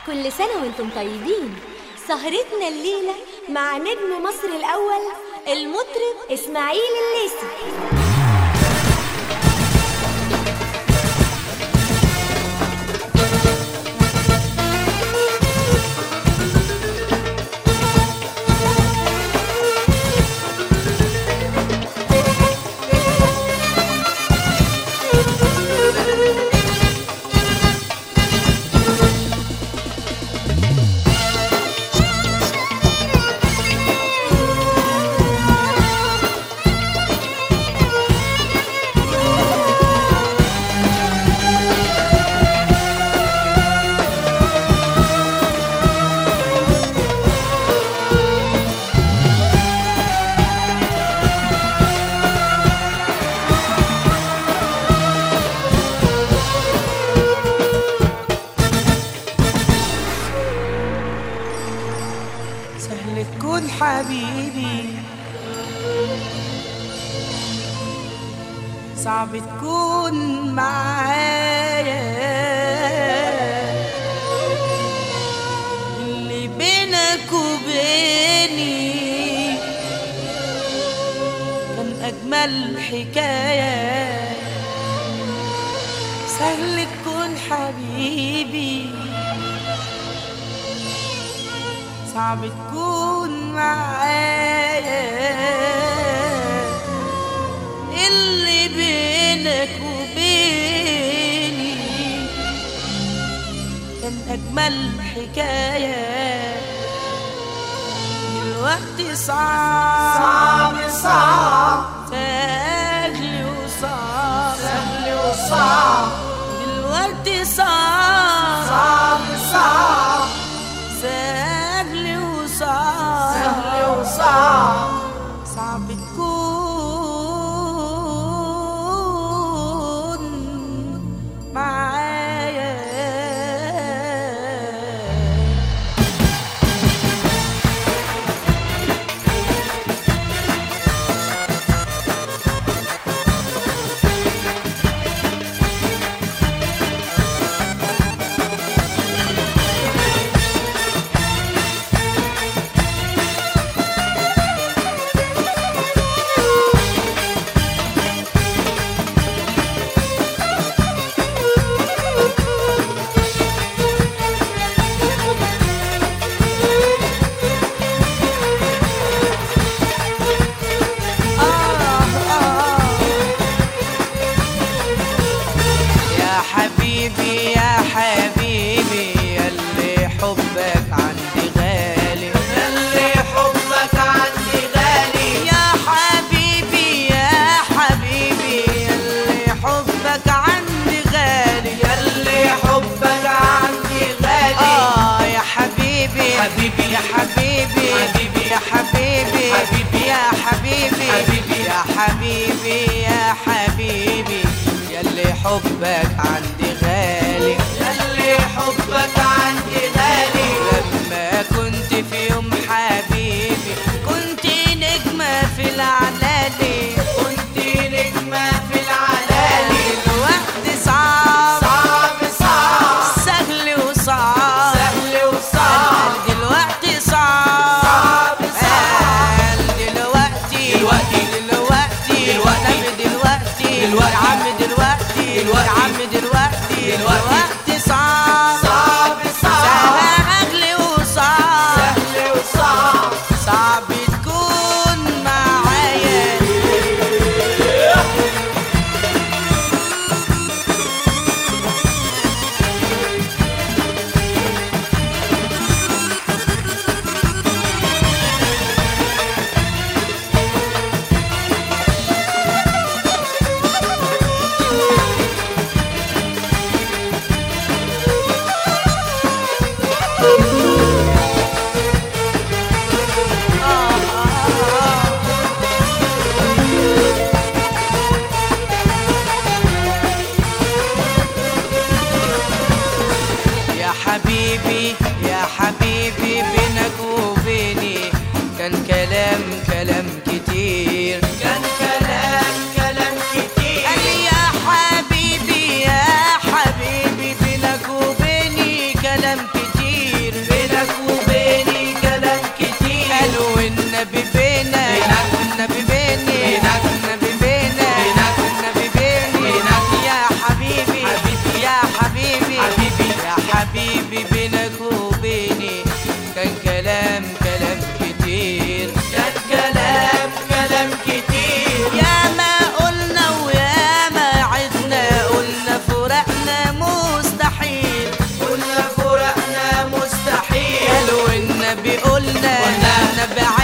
كل سنة وانتم طيبين. سهرتنا الليلة مع نجم مصر الأول المطرب إسماعيل الليثي. سهل تكون حبيبي، صعب تكون معايا. اللي بينك وبيني كان أجمل حكاية. سهل تكون حبيبي، صعب تكون معايا. اللي بينك وبيني كان أجمل حكاية. دلوقتي صعب سهل وصعب دلوقتي صعب سهل وصعب صعب تكون معايا. يا حبيبي يا حبيبي يا حبيبي يا حبيبي يا حبيبي ياللي حبك عندي غالي، ياللي حبك عندي غالي. لما كنت في يوم حبيبي كنت نجمة في العلالي، كنت نجمة في العلالي. الوقت صعب سهل وصعب دلوقتي صعب دلوقتي يا عم دلوقتي صعب سهل وصعب صعب تكون معايا. يا حبيبي بينك وبيني كان كلام كتير، كان كلام كتير. قال يا حبيبي بينك وبيني كلام كتير. حبيبي بينك وبيني كان كلام كتير، كان كلام كتير. يا ما قلنا ويا ما عدنا، قلنا فرقنا مستحيل، قلنا فرقنا مستحيل. قالوا النبي قلنا النبي